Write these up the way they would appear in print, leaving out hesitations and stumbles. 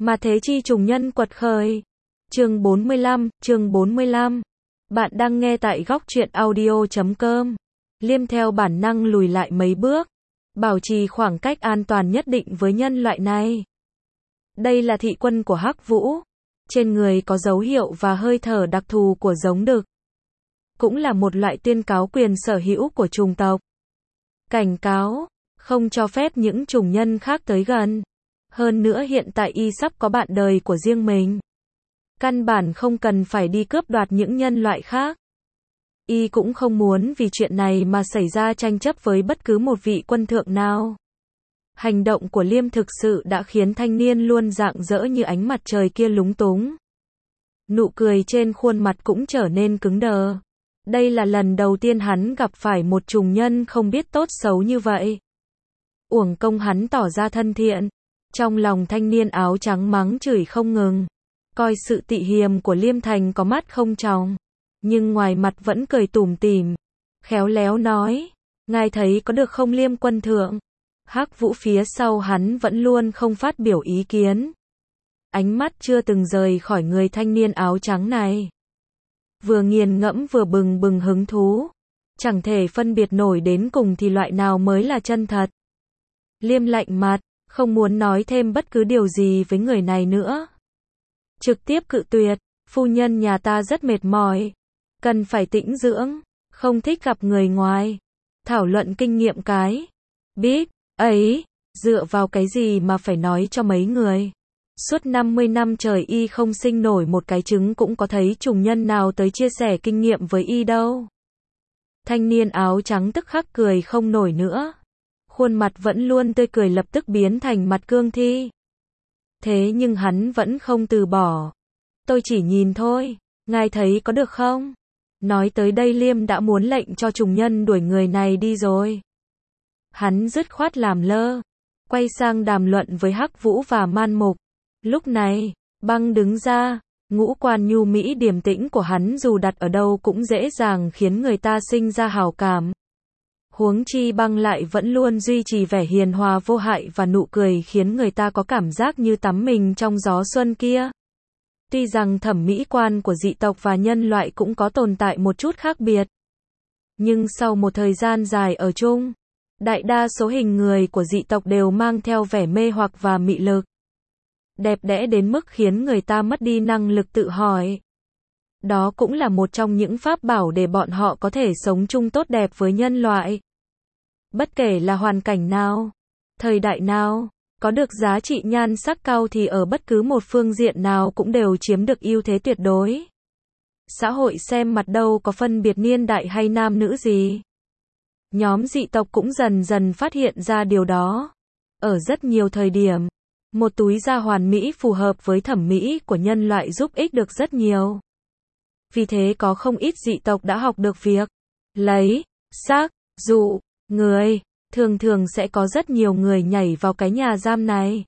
Mà thế chi trùng nhân quật khởi. Chương 45. Bạn đang nghe tại góc truyện audio.com. Liêm theo bản năng lùi lại mấy bước, bảo trì khoảng cách an toàn nhất định với nhân loại này. Đây là thị quân của Hắc Vũ. Trên người có dấu hiệu và hơi thở đặc thù của giống đực. Cũng là một loại tuyên cáo quyền sở hữu của chủng tộc. Cảnh cáo, không cho phép những chủng nhân khác tới gần. Hơn nữa hiện tại y sắp có bạn đời của riêng mình. Căn bản không cần phải đi cướp đoạt những nhân loại khác. Y cũng không muốn vì chuyện này mà xảy ra tranh chấp với bất cứ một vị quân thượng nào. Hành động của Liêm thực sự đã khiến thanh niên luôn rạng rỡ như ánh mặt trời kia lúng túng. Nụ cười trên khuôn mặt cũng trở nên cứng đờ. Đây là lần đầu tiên hắn gặp phải một chủng nhân không biết tốt xấu như vậy. Uổng công hắn tỏ ra thân thiện. Trong lòng thanh niên áo trắng mắng chửi không ngừng. Coi sự tị hiềm của Liêm Thành có mắt không tròng. Nhưng ngoài mặt vẫn cười tủm tỉm. Khéo léo nói. Ngài thấy có được không Liêm quân thượng? Hắc Vũ phía sau hắn vẫn luôn không phát biểu ý kiến. Ánh mắt chưa từng rời khỏi người thanh niên áo trắng này. Vừa nghiền ngẫm vừa bừng bừng hứng thú. Chẳng thể phân biệt nổi đến cùng thì loại nào mới là chân thật. Liêm lạnh mặt, không muốn nói thêm bất cứ điều gì với người này nữa. Trực tiếp cự tuyệt, phu nhân nhà ta rất mệt mỏi. Cần phải tĩnh dưỡng, không thích gặp người ngoài. Thảo luận kinh nghiệm cái. Biết, ấy, dựa vào cái gì mà phải nói cho mấy người. Suốt 50 năm trời y không sinh nổi một cái trứng cũng có thấy chủng nhân nào tới chia sẻ kinh nghiệm với y đâu. Thanh niên áo trắng tức khắc cười không nổi nữa. Khuôn mặt vẫn luôn tươi cười lập tức biến thành mặt cương thi. Thế nhưng hắn vẫn không từ bỏ. Tôi chỉ nhìn thôi, ngài thấy có được không? Nói tới đây Liêm đã muốn lệnh cho chủng nhân đuổi người này đi rồi. Hắn dứt khoát làm lơ, quay sang đàm luận với Hắc Vũ và Man Mục. Lúc này, Băng đứng ra, ngũ quan nhu mỹ điềm tĩnh của hắn dù đặt ở đâu cũng dễ dàng khiến người ta sinh ra hảo cảm. Huống chi Băng lại vẫn luôn duy trì vẻ hiền hòa vô hại và nụ cười khiến người ta có cảm giác như tắm mình trong gió xuân kia. Tuy rằng thẩm mỹ quan của dị tộc và nhân loại cũng có tồn tại một chút khác biệt. Nhưng sau một thời gian dài ở chung, đại đa số hình người của dị tộc đều mang theo vẻ mê hoặc và mị lực. Đẹp đẽ đến mức khiến người ta mất đi năng lực tự hỏi. Đó cũng là một trong những pháp bảo để bọn họ có thể sống chung tốt đẹp với nhân loại. Bất kể là hoàn cảnh nào, thời đại nào, có được giá trị nhan sắc cao thì ở bất cứ một phương diện nào cũng đều chiếm được ưu thế tuyệt đối. Xã hội xem mặt đâu có phân biệt niên đại hay nam nữ gì. Nhóm dị tộc cũng dần dần phát hiện ra điều đó. Ở rất nhiều thời điểm, một túi da hoàn mỹ phù hợp với thẩm mỹ của nhân loại giúp ích được rất nhiều. Vì thế có không ít dị tộc đã học được việc lấy, xác, dụ, người. Thường thường sẽ có rất nhiều người nhảy vào cái nhà giam này.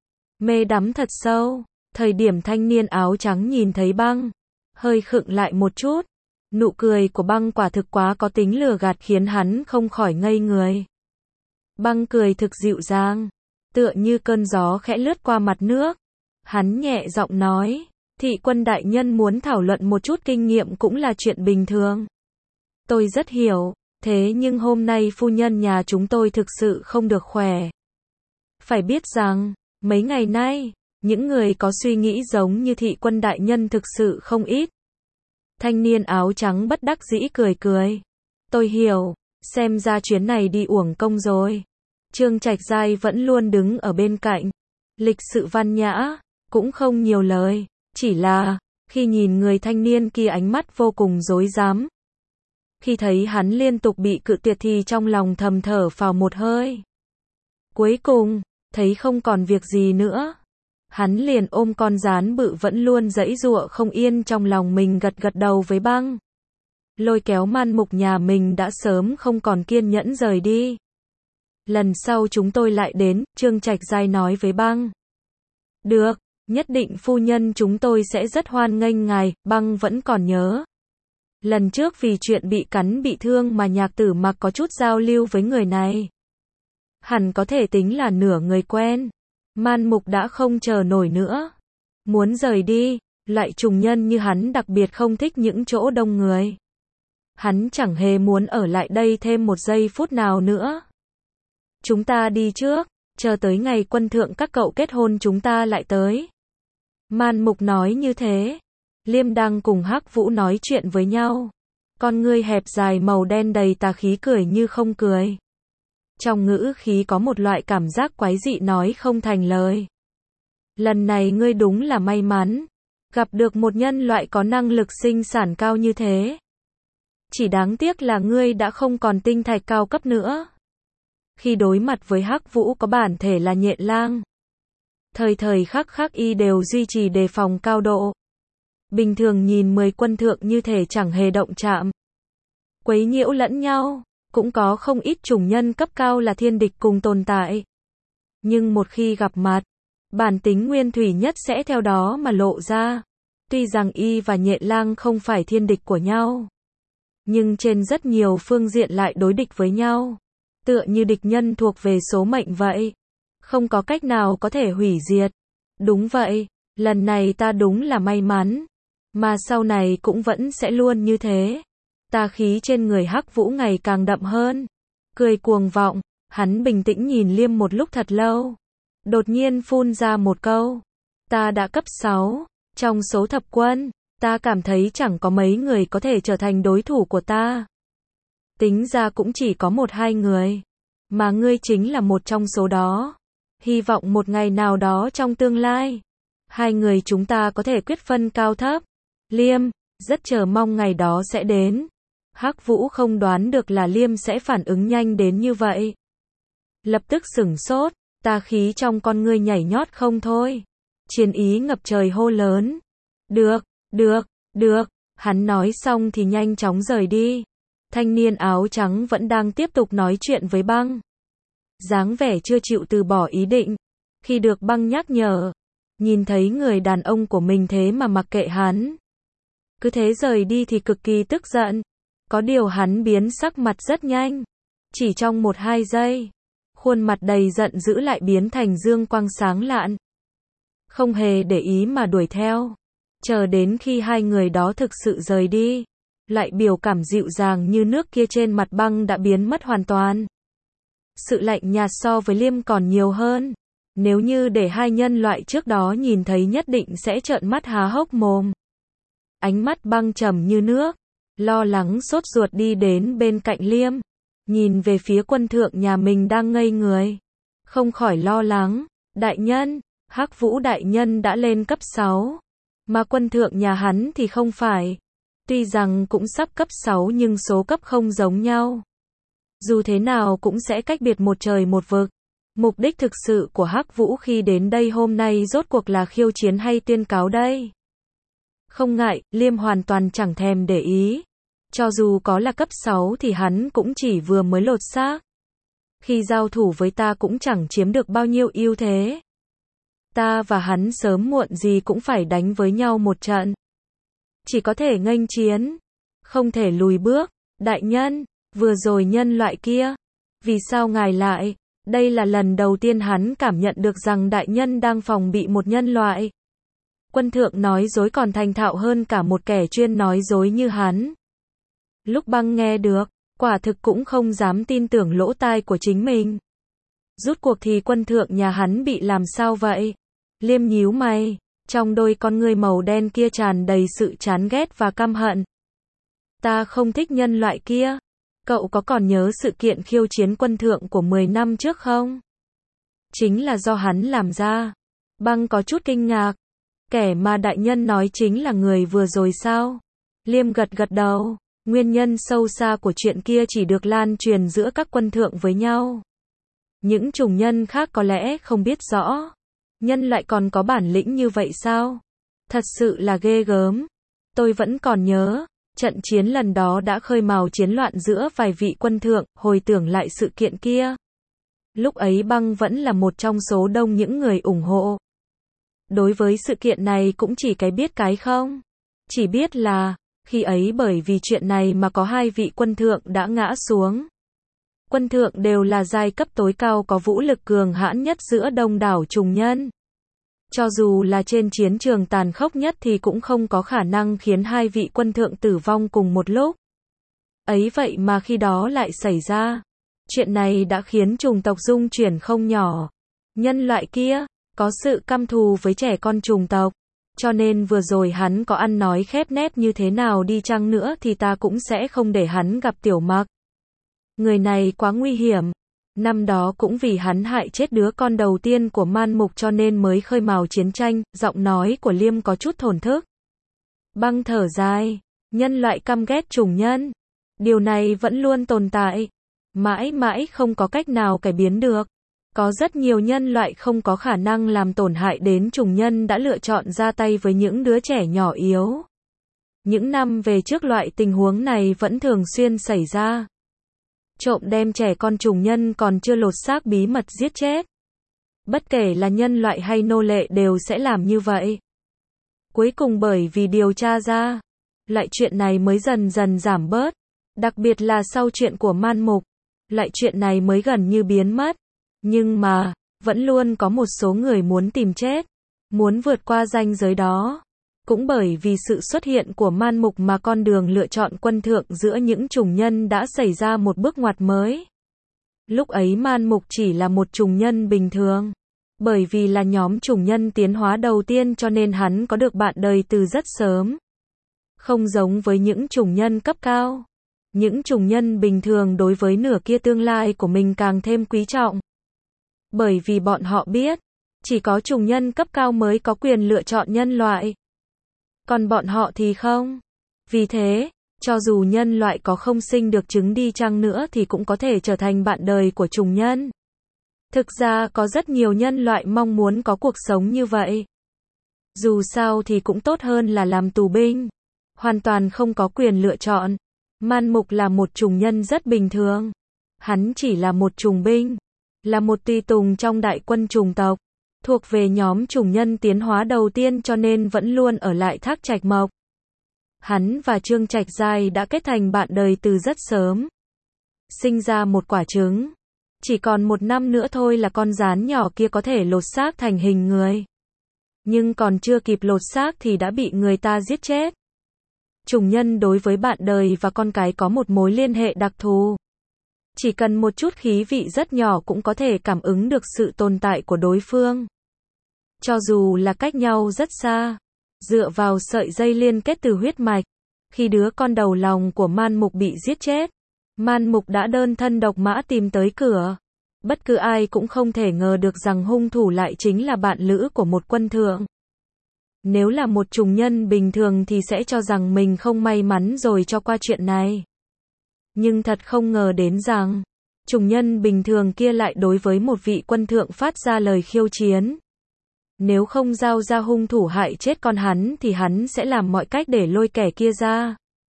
Mê đắm thật sâu. Thời điểm thanh niên áo trắng nhìn thấy Băng, hơi khựng lại một chút. Nụ cười của Băng quả thực quá có tính lừa gạt khiến hắn không khỏi ngây người. Băng cười thực dịu dàng, tựa như cơn gió khẽ lướt qua mặt nước. Hắn nhẹ giọng nói, thị quân đại nhân muốn thảo luận một chút kinh nghiệm cũng là chuyện bình thường. Tôi rất hiểu, thế nhưng hôm nay phu nhân nhà chúng tôi thực sự không được khỏe. Phải biết rằng, mấy ngày nay, những người có suy nghĩ giống như thị quân đại nhân thực sự không ít. Thanh niên áo trắng bất đắc dĩ cười cười. Tôi hiểu, xem ra chuyến này đi uổng công rồi. Trương Trạch Giai vẫn luôn đứng ở bên cạnh. Lịch sự văn nhã, cũng không nhiều lời. Chỉ là, khi nhìn người thanh niên kia ánh mắt vô cùng rối rắm. Khi thấy hắn liên tục bị cự tuyệt thì trong lòng thầm thở phào một hơi. Cuối cùng, thấy không còn việc gì nữa. Hắn liền ôm con gián bự vẫn luôn giãy giụa không yên trong lòng mình gật gật đầu với Băng. Lôi kéo Man Mục nhà mình đã sớm không còn kiên nhẫn rời đi. Lần sau chúng tôi lại đến, Trương Trạch Giai nói với Băng. Được, nhất định phu nhân chúng tôi sẽ rất hoan nghênh ngài. Băng vẫn còn nhớ. Lần trước vì chuyện bị cắn bị thương mà Nhạc Tử Mặc có chút giao lưu với người này. Hẳn có thể tính là nửa người quen. Man Mục đã không chờ nổi nữa. Muốn rời đi, loại trùng nhân như hắn đặc biệt không thích những chỗ đông người. Hắn chẳng hề muốn ở lại đây thêm một giây phút nào nữa. Chúng ta đi trước, chờ tới ngày quân thượng các cậu kết hôn chúng ta lại tới. Man Mục nói như thế. Liêm đang cùng Hắc Vũ nói chuyện với nhau. Con ngươi hẹp dài màu đen đầy tà khí cười như không cười. Trong ngữ khí có một loại cảm giác quái dị nói không thành lời. Lần này ngươi đúng là may mắn. Gặp được một nhân loại có năng lực sinh sản cao như thế. Chỉ đáng tiếc là ngươi đã không còn tinh thạch cao cấp nữa. Khi đối mặt với Hắc Vũ có bản thể là nhện lang. Thời thời khắc khắc y đều duy trì đề phòng cao độ. Bình thường nhìn 10 quân thượng như thể chẳng hề động chạm. Quấy nhiễu lẫn nhau, cũng có không ít chủng nhân cấp cao là thiên địch cùng tồn tại. Nhưng một khi gặp mặt, bản tính nguyên thủy nhất sẽ theo đó mà lộ ra. Tuy rằng y và nhện lang không phải thiên địch của nhau, nhưng trên rất nhiều phương diện lại đối địch với nhau. Tựa như địch nhân thuộc về số mệnh vậy. Không có cách nào có thể hủy diệt. Đúng vậy, lần này ta đúng là may mắn. Mà sau này cũng vẫn sẽ luôn như thế. Tà khí trên người Hắc Vũ ngày càng đậm hơn. Cười cuồng vọng, hắn bình tĩnh nhìn Liêm một lúc thật lâu. Đột nhiên phun ra một câu. Ta đã cấp 6. Trong số thập quân, ta cảm thấy chẳng có mấy người có thể trở thành đối thủ của ta. Tính ra cũng chỉ có 1-2 người. Mà ngươi chính là một trong số đó. Hy vọng một ngày nào đó trong tương lai, hai người chúng ta có thể quyết phân cao thấp. Liêm, rất chờ mong ngày đó sẽ đến. Hắc Vũ không đoán được là Liêm sẽ phản ứng nhanh đến như vậy. Lập tức sửng sốt, tà khí trong con ngươi nhảy nhót không thôi. Chiến ý ngập trời hô lớn. Được, được, được. Hắn nói xong thì nhanh chóng rời đi. Thanh niên áo trắng vẫn đang tiếp tục nói chuyện với Băng. Dáng vẻ chưa chịu từ bỏ ý định. Khi được Băng nhắc nhở, nhìn thấy người đàn ông của mình thế mà mặc kệ hắn, cứ thế rời đi thì cực kỳ tức giận. Có điều hắn biến sắc mặt rất nhanh. Chỉ trong 1-2 giây, khuôn mặt đầy giận dữ lại biến thành dương quang sáng lạn. Không hề để ý mà đuổi theo. Chờ đến khi hai người đó thực sự rời đi, lại biểu cảm dịu dàng như nước kia trên mặt Băng đã biến mất hoàn toàn. Sự lạnh nhạt so với Liêm còn nhiều hơn. Nếu như để hai nhân loại trước đó nhìn thấy nhất định sẽ trợn mắt há hốc mồm. Ánh mắt Băng trầm như nước, lo lắng sốt ruột đi đến bên cạnh Liêm, nhìn về phía quân thượng nhà mình đang ngây người. Không khỏi lo lắng, đại nhân, Hắc Vũ đại nhân đã lên cấp 6, mà quân thượng nhà hắn thì không phải. Tuy rằng cũng sắp cấp 6 nhưng số cấp không giống nhau. Dù thế nào cũng sẽ cách biệt một trời một vực. Mục đích thực sự của Hắc Vũ khi đến đây hôm nay rốt cuộc là khiêu chiến hay tuyên cáo đây? Không ngại, Liêm hoàn toàn chẳng thèm để ý. Cho dù có là cấp 6 thì hắn cũng chỉ vừa mới lột xác. Khi giao thủ với ta cũng chẳng chiếm được bao nhiêu ưu thế. Ta và hắn sớm muộn gì cũng phải đánh với nhau một trận. Chỉ có thể nghênh chiến, không thể lùi bước. Đại nhân, vừa rồi nhân loại kia, vì sao ngài lại? Đây là lần đầu tiên hắn cảm nhận được rằng đại nhân đang phòng bị một nhân loại. Quân thượng nói dối còn thành thạo hơn cả một kẻ chuyên nói dối như hắn. Lúc Băng nghe được, quả thực cũng không dám tin tưởng lỗ tai của chính mình. Rút cuộc thì quân thượng nhà hắn bị làm sao vậy? Liêm nhíu mày, trong đôi con ngươi màu đen kia tràn đầy sự chán ghét và căm hận. Ta không thích nhân loại kia. Cậu có còn nhớ sự kiện khiêu chiến quân thượng của 10 năm trước không? Chính là do hắn làm ra. Băng có chút kinh ngạc. Kẻ mà đại nhân nói chính là người vừa rồi sao? Liêm gật gật đầu. Nguyên nhân sâu xa của chuyện kia chỉ được lan truyền giữa các quân thượng với nhau. Những chủng nhân khác có lẽ không biết rõ. Nhân loại còn có bản lĩnh như vậy sao? Thật sự là ghê gớm. Tôi vẫn còn nhớ. Trận chiến lần đó đã khơi mào chiến loạn giữa vài vị quân thượng, hồi tưởng lại sự kiện kia. Lúc ấy Băng vẫn là một trong số đông những người ủng hộ. Đối với sự kiện này cũng chỉ cái biết cái không. Chỉ biết là, khi ấy bởi vì chuyện này mà có 2 vị quân thượng đã ngã xuống. Quân thượng đều là giai cấp tối cao có vũ lực cường hãn nhất giữa đông đảo trùng nhân. Cho dù là trên chiến trường tàn khốc nhất thì cũng không có khả năng khiến hai vị quân thượng tử vong cùng một lúc. Ấy vậy mà khi đó lại xảy ra. Chuyện này đã khiến trùng tộc rung chuyển không nhỏ. Nhân loại kia có sự căm thù với trẻ con trùng tộc. Cho nên vừa rồi hắn có ăn nói khép nép như thế nào đi chăng nữa thì ta cũng sẽ không để hắn gặp Tiểu Mặc. Người này quá nguy hiểm. Năm đó cũng vì hắn hại chết đứa con đầu tiên của Man Mục cho nên mới khơi mào chiến tranh. Giọng nói của Liêm có chút thổn thức. Băng thở dài. Nhân loại căm ghét trùng nhân. Điều này vẫn luôn tồn tại. Mãi mãi không có cách nào cải biến được. Có rất nhiều nhân loại không có khả năng làm tổn hại đến trùng nhân đã lựa chọn ra tay với những đứa trẻ nhỏ yếu. Những năm về trước loại tình huống này vẫn thường xuyên xảy ra. Trộm đem trẻ con trùng nhân còn chưa lột xác bí mật giết chết. Bất kể là nhân loại hay nô lệ đều sẽ làm như vậy. Cuối cùng bởi vì điều tra ra, lại chuyện này mới dần dần giảm bớt. Đặc biệt là sau chuyện của Man Mục, lại chuyện này mới gần như biến mất. Nhưng mà, vẫn luôn có một số người muốn tìm chết, muốn vượt qua ranh giới đó. Cũng bởi vì sự xuất hiện của Man Mục mà con đường lựa chọn quân thượng giữa những trùng nhân đã xảy ra một bước ngoặt mới. Lúc ấy Man Mục chỉ là một trùng nhân bình thường. Bởi vì là nhóm trùng nhân tiến hóa đầu tiên cho nên hắn có được bạn đời từ rất sớm. Không giống với những trùng nhân cấp cao. Những trùng nhân bình thường đối với nửa kia tương lai của mình càng thêm quý trọng. Bởi vì bọn họ biết, chỉ có trùng nhân cấp cao mới có quyền lựa chọn nhân loại. Còn bọn họ thì không. Vì thế, cho dù nhân loại có không sinh được trứng đi chăng nữa thì cũng có thể trở thành bạn đời của trùng nhân. Thực ra có rất nhiều nhân loại mong muốn có cuộc sống như vậy. Dù sao thì cũng tốt hơn là làm tù binh. Hoàn toàn không có quyền lựa chọn. Man Mục là một trùng nhân rất bình thường. Hắn chỉ là một trùng binh. Là một tùy tùng trong đại quân trùng tộc. Thuộc về nhóm trùng nhân tiến hóa đầu tiên cho nên vẫn luôn ở lại Thác Trạch Mộc. Hắn và Trương Trạch Giai đã kết thành bạn đời từ rất sớm. Sinh ra một quả trứng. Chỉ còn một năm nữa thôi là con gián nhỏ kia có thể lột xác thành hình người. Nhưng còn chưa kịp lột xác thì đã bị người ta giết chết. Trùng nhân đối với bạn đời và con cái có một mối liên hệ đặc thù. Chỉ cần một chút khí vị rất nhỏ cũng có thể cảm ứng được sự tồn tại của đối phương. Cho dù là cách nhau rất xa, dựa vào sợi dây liên kết từ huyết mạch. Khi đứa con đầu lòng của Man Mục bị giết chết, Man Mục đã đơn thân độc mã tìm tới cửa. Bất cứ ai cũng không thể ngờ được rằng hung thủ lại chính là bạn lữ của một quân thượng. Nếu là một trùng nhân bình thường thì sẽ cho rằng mình không may mắn rồi cho qua chuyện này. Nhưng thật không ngờ đến rằng, trùng nhân bình thường kia lại đối với một vị quân thượng phát ra lời khiêu chiến. Nếu không giao ra hung thủ hại chết con hắn thì hắn sẽ làm mọi cách để lôi kẻ kia ra.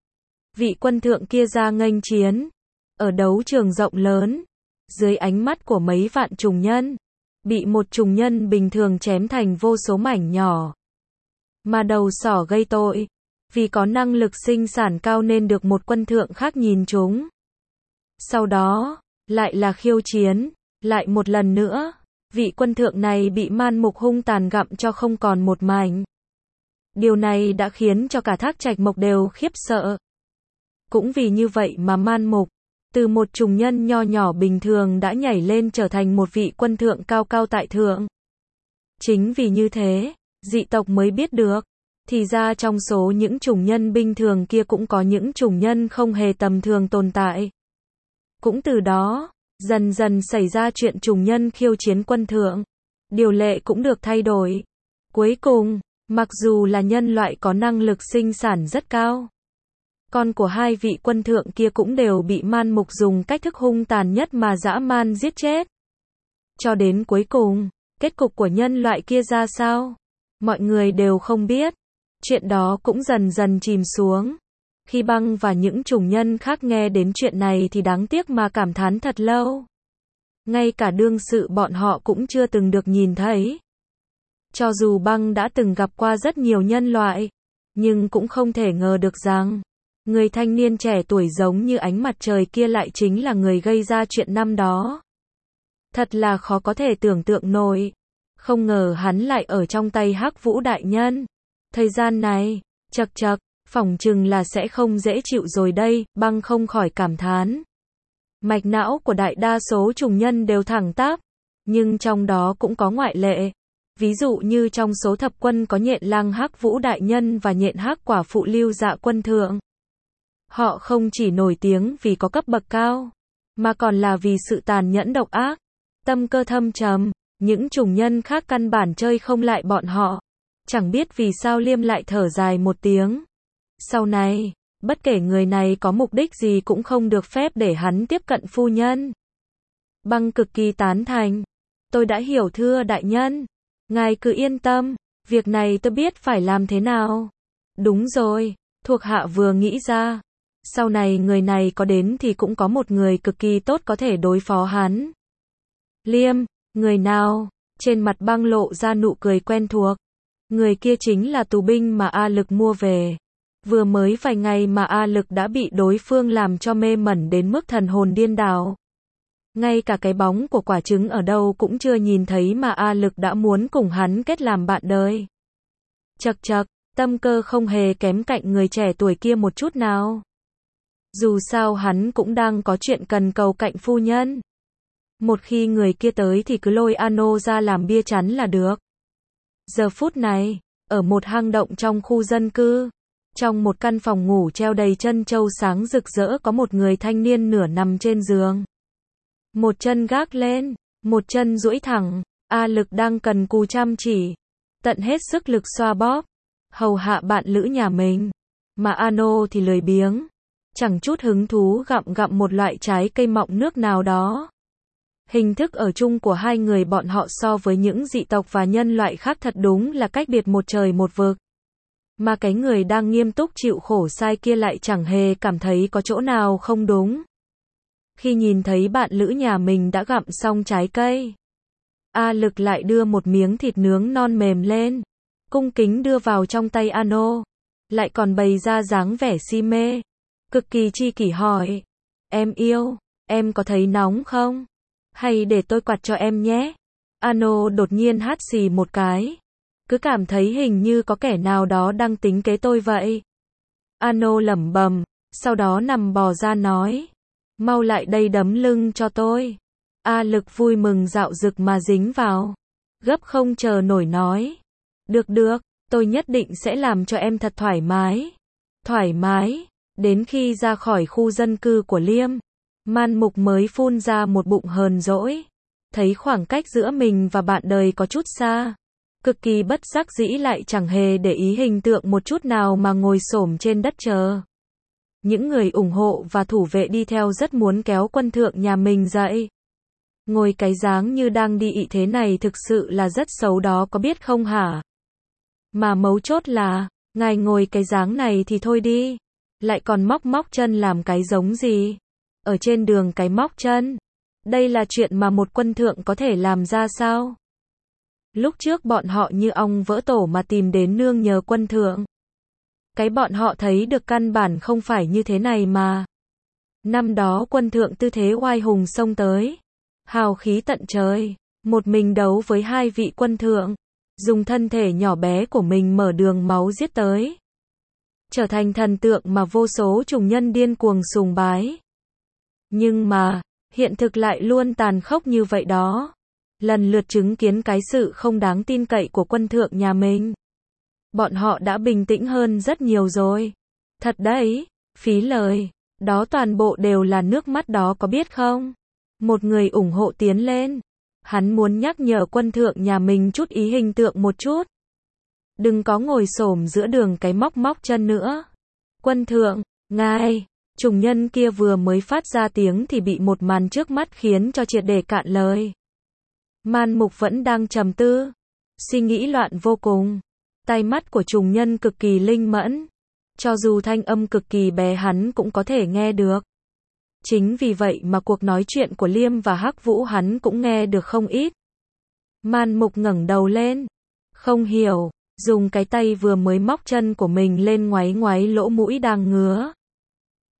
Vị quân thượng kia ra nghênh chiến. Ở đấu trường rộng lớn, dưới ánh mắt của mấy vạn trùng nhân, bị một trùng nhân bình thường chém thành vô số mảnh nhỏ. Mà đầu sỏ gây tội, vì có năng lực sinh sản cao nên được một quân thượng khác nhìn chúng. Sau đó, lại là khiêu chiến, lại một lần nữa, vị quân thượng này bị Man Mục hung tàn gặm cho không còn một mảnh. Điều này đã khiến cho cả Thác Trạch Mộc đều khiếp sợ. Cũng vì như vậy mà Man Mục, từ một trùng nhân nho nhỏ bình thường đã nhảy lên trở thành một vị quân thượng cao cao tại thượng. Chính vì như thế, dị tộc mới biết được, thì ra trong số những trùng nhân bình thường kia cũng có những trùng nhân không hề tầm thường tồn tại. Cũng từ đó, dần dần xảy ra chuyện trùng nhân khiêu chiến quân thượng. Điều lệ cũng được thay đổi. Cuối cùng, mặc dù là nhân loại có năng lực sinh sản rất cao, con của hai vị quân thượng kia cũng đều bị Man Mục dùng cách thức hung tàn nhất mà dã man giết chết. Cho đến cuối cùng, kết cục của nhân loại kia ra sao? Mọi người đều không biết. Chuyện đó cũng dần dần chìm xuống. Khi Băng và những trùng nhân khác nghe đến chuyện này thì đáng tiếc mà cảm thán thật lâu. Ngay cả đương sự bọn họ cũng chưa từng được nhìn thấy. Cho dù Băng đã từng gặp qua rất nhiều nhân loại, nhưng cũng không thể ngờ được rằng Người thanh niên trẻ tuổi giống như ánh mặt trời kia lại chính là người gây ra chuyện năm đó. Thật là khó có thể tưởng tượng nổi. Không ngờ hắn lại ở trong tay Hắc Vũ đại nhân. Thời gian này, chậc chậc, phỏng chừng là sẽ không dễ chịu rồi đây, Băng không khỏi cảm thán. Mạch não của đại đa số trùng nhân đều thẳng tắp, nhưng trong đó cũng có ngoại lệ. Ví dụ như trong số thập quân có Nhện Lang Hắc Vũ đại nhân và Nhện Hắc quả phụ Lưu Dạ quân thượng. Họ không chỉ nổi tiếng vì có cấp bậc cao, mà còn là vì sự tàn nhẫn độc ác, tâm cơ thâm trầm. Những chủng nhân khác căn bản chơi không lại bọn họ. Chẳng biết vì sao Liêm lại thở dài một tiếng. Sau này, bất kể người này có mục đích gì cũng không được phép để hắn tiếp cận phu nhân. Băng cực kỳ tán thành. Tôi đã hiểu thưa đại nhân. Ngài cứ yên tâm, việc này tôi biết phải làm thế nào. Đúng rồi, thuộc hạ vừa nghĩ ra. Sau này người này có đến thì cũng có một người cực kỳ tốt có thể đối phó hắn. Liêm, người nào? Trên mặt Băng lộ ra nụ cười quen thuộc. Người kia chính là tù binh mà A Lực mua về. Vừa mới vài ngày mà A Lực đã bị đối phương làm cho mê mẩn đến mức thần hồn điên đảo. Ngay cả cái bóng của quả trứng ở đâu cũng chưa nhìn thấy mà A Lực đã muốn cùng hắn kết làm bạn đời. Chậc chậc, tâm cơ không hề kém cạnh người trẻ tuổi kia một chút nào. Dù sao hắn cũng đang có chuyện cần cầu cạnh phu nhân. Một khi người kia tới thì cứ lôi Ano ra làm bia chắn là được. Giờ phút này, ở một hang động trong khu dân cư, trong một căn phòng ngủ treo đầy trân châu sáng rực rỡ có một người thanh niên nửa nằm trên giường. Một chân gác lên, một chân duỗi thẳng, A Lực đang cần cù chăm chỉ, tận hết sức lực xoa bóp, hầu hạ bạn lữ nhà mình. Mà Ano thì lười biếng, chẳng chút hứng thú gặm một loại trái cây mọng nước nào đó. Hình thức ở chung của hai người bọn họ so với những dị tộc và nhân loại khác thật đúng là cách biệt một trời một vực. Mà cái người đang nghiêm túc chịu khổ sai kia lại chẳng hề cảm thấy có chỗ nào không đúng. Khi nhìn thấy bạn lữ nhà mình đã gặm xong trái cây, A Lực lại đưa một miếng thịt nướng non mềm lên, cung kính đưa vào trong tay Ano, lại còn bày ra dáng vẻ si mê, cực kỳ chi kỷ hỏi: "Em yêu, em có thấy nóng không? Hay để tôi quạt cho em nhé?" Ano đột nhiên hắt xì một cái. Cứ cảm thấy hình như có kẻ nào đó đang tính kế tôi vậy. Ano lẩm bẩm, sau đó nằm bò ra nói: "Mau lại đây đấm lưng cho tôi." A Lực vui mừng dạo dực mà dính vào. Gấp không chờ nổi nói: Được, tôi nhất định sẽ làm cho em thật thoải mái." Thoải mái, đến khi ra khỏi khu dân cư của Liêm, Man Mục mới phun ra một bụng hờn dỗi. Thấy khoảng cách giữa mình và bạn đời có chút xa, cực kỳ bất đắc dĩ lại chẳng hề để ý hình tượng một chút nào mà ngồi xổm trên đất chờ. Những người ủng hộ và thủ vệ đi theo rất muốn kéo quân thượng nhà mình dậy. Ngồi cái dáng như đang đi ị thế này thực sự là rất xấu đó có biết không hả? Mà mấu chốt là, ngài ngồi cái dáng này thì thôi đi, lại còn móc chân làm cái giống gì? Ở trên đường cái móc chân, đây là chuyện mà một quân thượng có thể làm ra sao? Lúc trước bọn họ như ong vỡ tổ mà tìm đến nương nhờ quân thượng. Cái bọn họ thấy được căn bản không phải như thế này mà. Năm đó quân thượng tư thế oai hùng xông tới, hào khí tận trời, một mình đấu với hai vị quân thượng, dùng thân thể nhỏ bé của mình mở đường máu giết tới, trở thành thần tượng mà vô số trùng nhân điên cuồng sùng bái. Nhưng mà, hiện thực lại luôn tàn khốc như vậy đó. Lần lượt chứng kiến cái sự không đáng tin cậy của quân thượng nhà mình. Bọn họ đã bình tĩnh hơn rất nhiều rồi. Thật đấy, phí lời. Đó toàn bộ đều là nước mắt đó có biết không? Một người ủng hộ tiến lên. Hắn muốn nhắc nhở quân thượng nhà mình chút ý hình tượng một chút. Đừng có ngồi xổm giữa đường cái móc chân nữa. Quân thượng, ngài. Trùng nhân kia vừa mới phát ra tiếng thì bị một màn trước mắt khiến cho triệt để cạn lời. Man Mục vẫn đang trầm tư, suy nghĩ loạn vô cùng. Tai mắt của trùng nhân cực kỳ linh mẫn, cho dù thanh âm cực kỳ bé hắn cũng có thể nghe được. Chính vì vậy mà cuộc nói chuyện của Liêm và Hắc Vũ hắn cũng nghe được không ít. Man Mục ngẩng đầu lên, không hiểu, dùng cái tay vừa mới móc chân của mình lên ngoáy lỗ mũi đang ngứa.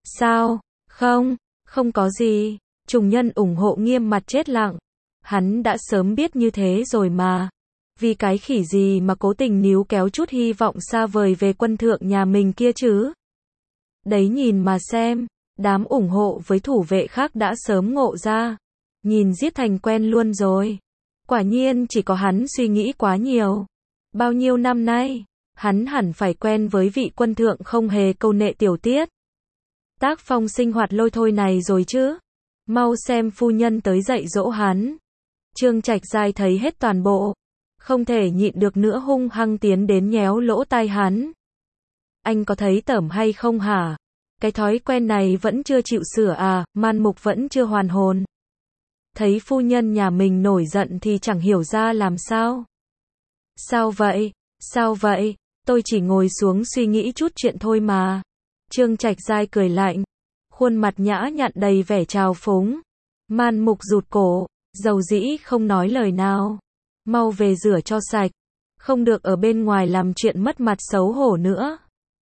Sao? Không, không có gì. Trùng Nhân ủng hộ nghiêm mặt chết lặng. Hắn đã sớm biết như thế rồi mà. Vì cái khỉ gì mà cố tình níu kéo chút hy vọng xa vời về quân thượng nhà mình kia chứ? Đấy nhìn mà xem, đám ủng hộ với thủ vệ khác đã sớm ngộ ra. Nhìn giết thành quen luôn rồi. Quả nhiên chỉ có hắn suy nghĩ quá nhiều. Bao nhiêu năm nay, hắn hẳn phải quen với vị quân thượng không hề câu nệ tiểu tiết. Tác phong sinh hoạt lôi thôi này rồi chứ. Mau xem phu nhân tới dạy dỗ hắn. Trương Trạch Giai thấy hết toàn bộ. Không thể nhịn được nữa hung hăng tiến đến nhéo lỗ tai hắn. Anh có thấy tởm hay không hả? Cái thói quen này vẫn chưa chịu sửa à, Man Mục vẫn chưa hoàn hồn. Thấy phu nhân nhà mình nổi giận thì chẳng hiểu ra làm sao. Sao vậy? Sao vậy? Tôi chỉ ngồi xuống suy nghĩ chút chuyện thôi mà. Trương Trạch Giai cười lạnh. Khuôn mặt nhã nhặn đầy vẻ trào phúng. Man Mục rụt cổ, dầu dĩ không nói lời nào. Mau về rửa cho sạch. Không được ở bên ngoài làm chuyện mất mặt xấu hổ nữa.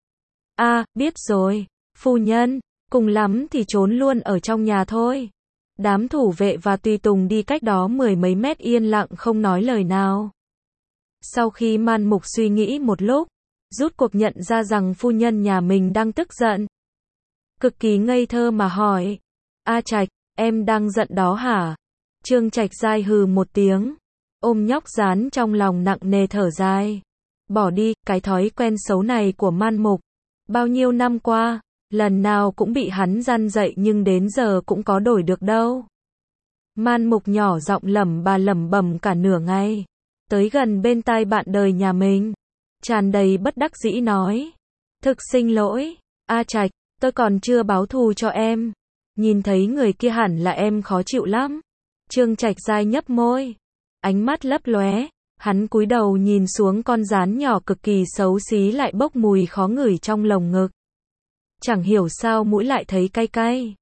Biết rồi. Phu nhân, cùng lắm thì trốn luôn ở trong nhà thôi. Đám thủ vệ và tùy tùng đi cách đó 10 mấy mét yên lặng không nói lời nào. Sau khi Man Mục suy nghĩ một lúc, rút cuộc nhận ra rằng phu nhân nhà mình đang tức giận. Cực kỳ ngây thơ mà hỏi. Trạch, em đang giận đó hả? Trương Trạch Giai hừ một tiếng. Ôm nhóc dán trong lòng nặng nề thở dài. Bỏ đi, cái thói quen xấu này của Man Mục. Bao nhiêu năm qua, lần nào cũng bị hắn răn dạy nhưng đến giờ cũng có đổi được đâu. Man Mục nhỏ giọng lẩm bẩm cả nửa ngày. Tới gần bên tai bạn đời nhà mình. Tràn đầy bất đắc dĩ nói. Thực xin lỗi, Trạch, tôi còn chưa báo thù cho em. Nhìn thấy người kia hẳn là em khó chịu lắm. Trương Trạch Giai nhấp môi. Ánh mắt lấp lóe. Hắn cúi đầu nhìn xuống con gián nhỏ cực kỳ xấu xí lại bốc mùi khó ngửi trong lồng ngực. Chẳng hiểu sao mũi lại thấy cay cay.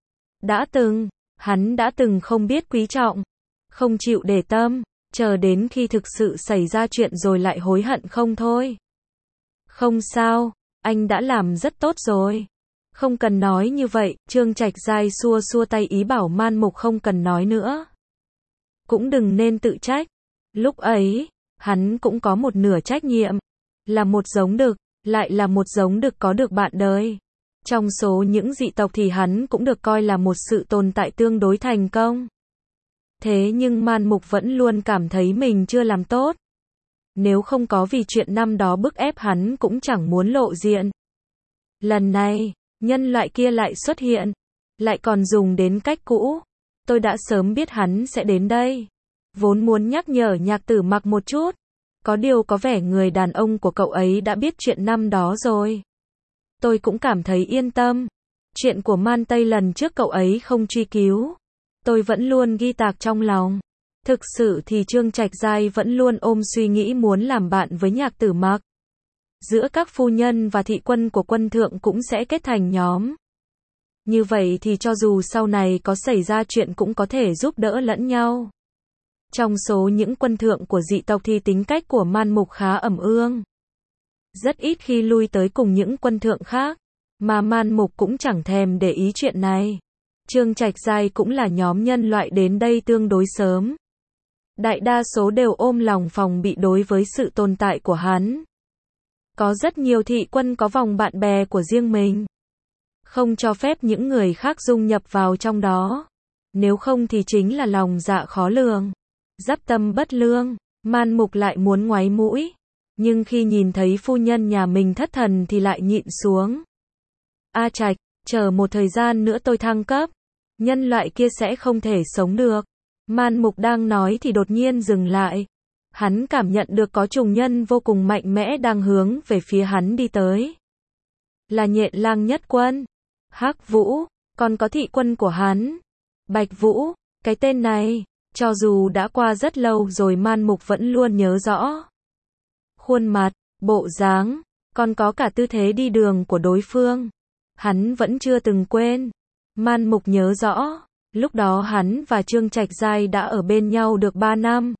Hắn đã từng không biết quý trọng. Không chịu để tâm. Chờ đến khi thực sự xảy ra chuyện rồi lại hối hận không thôi. Không sao, anh đã làm rất tốt rồi. Không cần nói như vậy, Trương Trạch Giai xua tay ý bảo Man Mục không cần nói nữa. Cũng đừng nên tự trách. Lúc ấy, hắn cũng có một nửa trách nhiệm. Là một giống đực, lại là một giống đực có được bạn đời. Trong số những dị tộc thì hắn cũng được coi là một sự tồn tại tương đối thành công. Thế nhưng Man Mục vẫn luôn cảm thấy mình chưa làm tốt. Nếu không có vì chuyện năm đó bức ép hắn cũng chẳng muốn lộ diện. Lần này, nhân loại kia lại xuất hiện. Lại còn dùng đến cách cũ. Tôi đã sớm biết hắn sẽ đến đây. Vốn muốn nhắc nhở Nhạc Tử Mặc một chút. Có điều có vẻ người đàn ông của cậu ấy đã biết chuyện năm đó rồi. Tôi cũng cảm thấy yên tâm. Chuyện của Man Tây lần trước cậu ấy không truy cứu. Tôi vẫn luôn ghi tạc trong lòng. Thực sự thì Trương Trạch Giai vẫn luôn ôm suy nghĩ muốn làm bạn với Nhạc Tử Mặc. Giữa các phu nhân và thị quân của quân thượng cũng sẽ kết thành nhóm. Như vậy thì cho dù sau này có xảy ra chuyện cũng có thể giúp đỡ lẫn nhau. Trong số những quân thượng của dị tộc thì tính cách của Man Mục khá ẩm ương. Rất ít khi lui tới cùng những quân thượng khác. Mà Man Mục cũng chẳng thèm để ý chuyện này. Trương Trạch Giai cũng là nhóm nhân loại đến đây tương đối sớm. Đại đa số đều ôm lòng phòng bị đối với sự tồn tại của hắn. Có rất nhiều thị quân có vòng bạn bè của riêng mình. Không cho phép những người khác dung nhập vào trong đó. Nếu không thì chính là lòng dạ khó lường. Dắp tâm bất lương. Man Mục lại muốn ngoáy mũi. Nhưng khi nhìn thấy phu nhân nhà mình thất thần thì lại nhịn xuống. Trạch, chờ một thời gian nữa tôi thăng cấp. Nhân loại kia sẽ không thể sống được. Man Mục đang nói thì đột nhiên dừng lại. Hắn cảm nhận được có trùng nhân vô cùng mạnh mẽ đang hướng về phía hắn đi tới. Là Nhện Lang Nhất Quân, Hắc Vũ, còn có thị quân của hắn. Bạch Vũ, cái tên này, cho dù đã qua rất lâu rồi Man Mục vẫn luôn nhớ rõ. Khuôn mặt, bộ dáng, còn có cả tư thế đi đường của đối phương. Hắn vẫn chưa từng quên. Man Mục nhớ rõ, lúc đó hắn và Trương Trạch Giai đã ở bên nhau được 3 năm.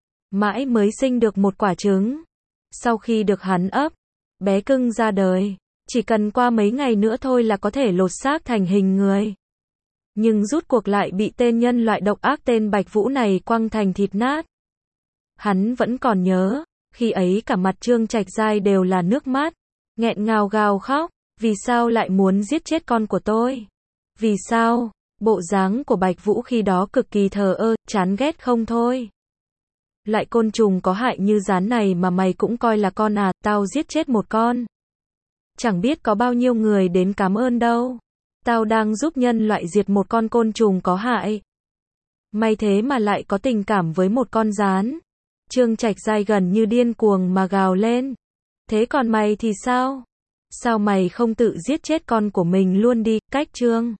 Mãi mới sinh được một quả trứng. Sau khi được hắn ấp, bé cưng ra đời. Chỉ cần qua mấy ngày nữa thôi là có thể lột xác thành hình người. Nhưng rút cuộc lại bị tên nhân loại độc ác tên Bạch Vũ này quăng thành thịt nát. Hắn vẫn còn nhớ, khi ấy cả mặt Trương Trạch Giai đều là nước mắt, nghẹn ngào gào khóc, vì sao lại muốn giết chết con của tôi? Vì sao? Bộ dáng của Bạch Vũ khi đó cực kỳ thờ ơ, chán ghét không thôi. Loại côn trùng có hại như gián này mà mày cũng coi là con à, tao giết chết một con. Chẳng biết có bao nhiêu người đến cảm ơn đâu. Tao đang giúp nhân loại diệt một con côn trùng có hại. Mày thế mà lại có tình cảm với một con gián. Trương Trạch Giai gần như điên cuồng mà gào lên. Thế còn mày thì sao? Sao mày không tự giết chết con của mình luôn đi, cách Trương?